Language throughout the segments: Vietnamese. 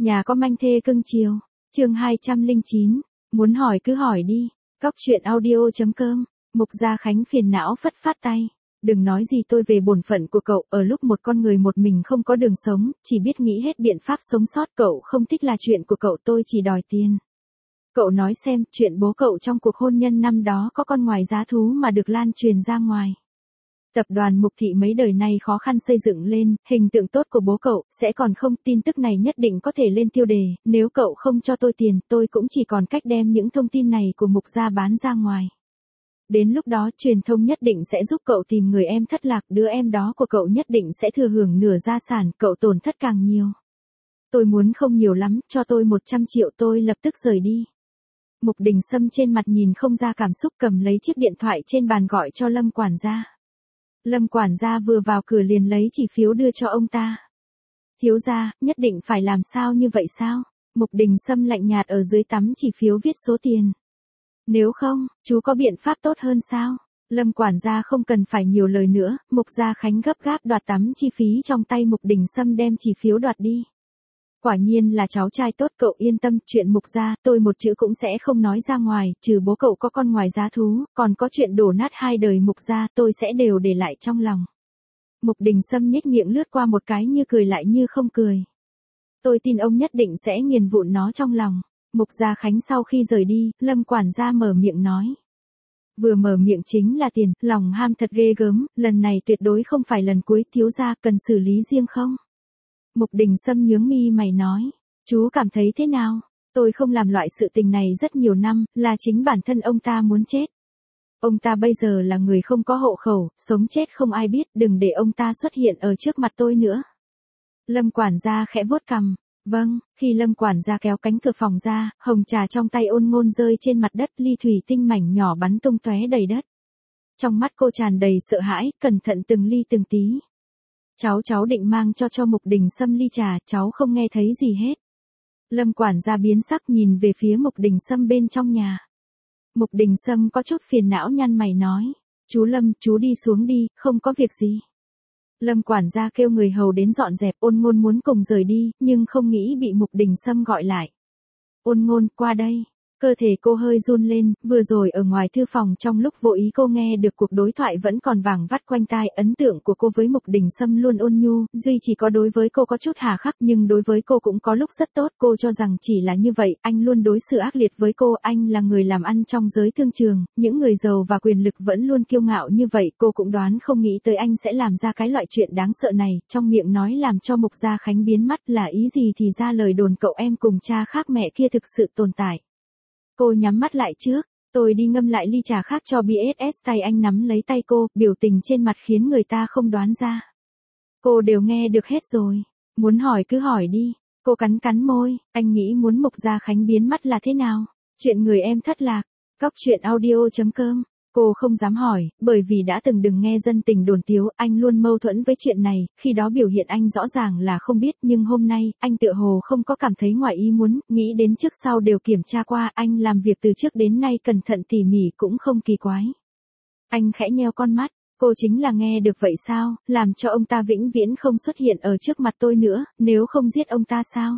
Nhà có manh thê cưng chiều. Chương 209. Muốn hỏi cứ hỏi đi. Cóc truyện audio.com. Mục Gia Khánh phiền não phất phát tay. Đừng nói gì tôi về bổn phận của cậu, ở lúc một con người một mình không có đường sống, chỉ biết nghĩ hết biện pháp sống sót. Cậu không thích là chuyện của cậu, tôi chỉ đòi tiền. Cậu nói xem, chuyện bố cậu trong cuộc hôn nhân năm đó có con ngoài giá thú mà được lan truyền ra ngoài. Tập đoàn Mục Thị mấy đời nay khó khăn xây dựng lên, hình tượng tốt của bố cậu, sẽ còn không, tin tức này nhất định có thể lên tiêu đề, nếu cậu không cho tôi tiền, tôi cũng chỉ còn cách đem những thông tin này của Mục Gia bán ra ngoài. Đến lúc đó truyền thông nhất định sẽ giúp cậu tìm người em thất lạc, đứa em đó của cậu nhất định sẽ thừa hưởng nửa gia sản, cậu tổn thất càng nhiều. Tôi muốn không nhiều lắm, cho tôi 100 triệu tôi lập tức rời đi. Mục Đình Sâm trên mặt nhìn không ra cảm xúc, cầm lấy chiếc điện thoại trên bàn gọi cho Lâm quản gia. Lâm quản gia vừa vào cửa liền lấy chỉ phiếu đưa cho ông ta. Thiếu gia, nhất định phải làm sao như vậy sao? Mục Đình Sâm lạnh nhạt ở dưới tấm chỉ phiếu viết số tiền. Nếu không, chú có biện pháp tốt hơn sao? Lâm quản gia không cần phải nhiều lời nữa, Mục Gia Khánh gấp gáp đoạt tấm chi phí trong tay Mục Đình Sâm, đem chỉ phiếu đoạt đi. Quả nhiên là cháu trai tốt, cậu yên tâm, chuyện Mục Gia, tôi một chữ cũng sẽ không nói ra ngoài, trừ bố cậu có con ngoài giá thú, còn có chuyện đổ nát hai đời Mục Gia, tôi sẽ đều để lại trong lòng. Mục Đình Sâm nhếch miệng lướt qua một cái, như cười lại như không cười. Tôi tin ông nhất định sẽ nghiền vụn nó trong lòng. Mục Gia Khánh sau khi rời đi, Lâm quản gia mở miệng nói. Vừa mở miệng chính là tiền, lòng ham thật ghê gớm, lần này tuyệt đối không phải lần cuối, thiếu gia cần xử lý riêng không? Mục Đình Sâm nhướng mi mày nói, chú cảm thấy thế nào? Tôi không làm loại sự tình này rất nhiều năm, là chính bản thân ông ta muốn chết. Ông ta bây giờ là người không có hộ khẩu, sống chết không ai biết, đừng để ông ta xuất hiện ở trước mặt tôi nữa. Lâm quản gia khẽ vuốt cằm. Vâng, khi Lâm quản gia kéo cánh cửa phòng ra, hồng trà trong tay Ôn Ngôn rơi trên mặt đất, ly thủy tinh mảnh nhỏ bắn tung tóe đầy đất. Trong mắt cô tràn đầy sợ hãi, cẩn thận từng ly từng tí. Cháu định mang cho Mục Đình Sâm ly trà, cháu không nghe thấy gì hết. Lâm quản gia biến sắc nhìn về phía Mục Đình Sâm bên trong nhà. Mục Đình Sâm có chút phiền não nhăn mày nói, chú Lâm, chú đi xuống đi, không có việc gì. Lâm quản gia kêu người hầu đến dọn dẹp, Ôn Ngôn muốn cùng rời đi, nhưng không nghĩ bị Mục Đình Sâm gọi lại. Ôn Ngôn, qua đây. Cơ thể cô hơi run lên, vừa rồi ở ngoài thư phòng trong lúc vô ý cô nghe được cuộc đối thoại vẫn còn vàng vắt quanh tai, ấn tượng của cô với Mục Đình Sâm luôn ôn nhu, duy chỉ có đối với cô có chút hà khắc, nhưng đối với cô cũng có lúc rất tốt, cô cho rằng chỉ là như vậy, anh luôn đối xử ác liệt với cô, anh là người làm ăn trong giới thương trường, những người giàu và quyền lực vẫn luôn kiêu ngạo như vậy, cô cũng đoán không nghĩ tới anh sẽ làm ra cái loại chuyện đáng sợ này, trong miệng nói làm cho Mục Gia Khánh biến mắt, là ý gì thì ra lời đồn cậu em cùng cha khác mẹ kia thực sự tồn tại. Cô nhắm mắt lại trước, tôi đi ngâm lại ly trà khác cho BSS, tay anh nắm lấy tay cô, biểu tình trên mặt khiến người ta không đoán ra. Cô đều nghe được hết rồi, muốn hỏi cứ hỏi đi, cô cắn cắn môi, anh nghĩ muốn Mục Gia Khánh biến mắt là thế nào? Chuyện người em thất lạc, cóc truyện audio.com. Cô không dám hỏi, bởi vì đã từng đừng nghe dân tình đồn tiếu, anh luôn mâu thuẫn với chuyện này, khi đó biểu hiện anh rõ ràng là không biết, nhưng hôm nay, anh tựa hồ không có cảm thấy ngoài ý muốn, nghĩ đến trước sau đều kiểm tra qua, anh làm việc từ trước đến nay cẩn thận tỉ mỉ cũng không kỳ quái. Anh khẽ nheo con mắt, cô chính là nghe được vậy sao, làm cho ông ta vĩnh viễn không xuất hiện ở trước mặt tôi nữa, nếu không giết ông ta sao?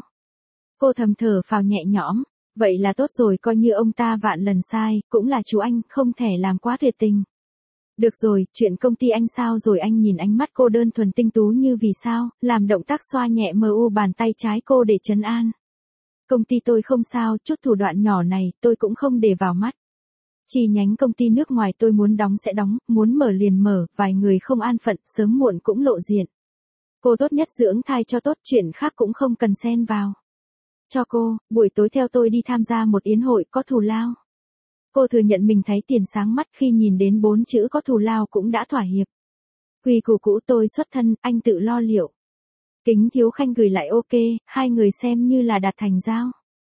Cô thầm thở phào nhẹ nhõm. Vậy là tốt rồi, coi như ông ta vạn lần sai, cũng là chú anh, không thể làm quá tuyệt tình. Được rồi, chuyện công ty anh sao rồi? Anh nhìn ánh mắt cô đơn thuần tinh tú như vì sao, làm động tác xoa nhẹ mờ u bàn tay trái cô để trấn an. Công ty tôi không sao, chút thủ đoạn nhỏ này, tôi cũng không để vào mắt. Chi nhánh công ty nước ngoài tôi muốn đóng sẽ đóng, muốn mở liền mở, vài người không an phận, sớm muộn cũng lộ diện. Cô tốt nhất dưỡng thai cho tốt, chuyện khác cũng không cần xen vào. Cho cô, buổi tối theo tôi đi tham gia một yến hội có thù lao. Cô thừa nhận mình thấy tiền sáng mắt khi nhìn đến 4 chữ có thù lao cũng đã thỏa hiệp. Quy củ cũ tôi xuất thân, anh tự lo liệu. Kính Thiếu Khanh gửi lại ok, hai người xem như là đạt thành giao.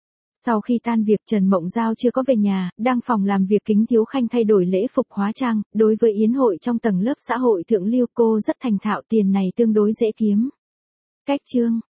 Sau khi tan việc Trần Mộng Giao chưa có về nhà, đang phòng làm việc Kính Thiếu Khanh thay đổi lễ phục hóa trang, đối với yến hội trong tầng lớp xã hội thượng lưu cô rất thành thạo, tiền này tương đối dễ kiếm. Cách chương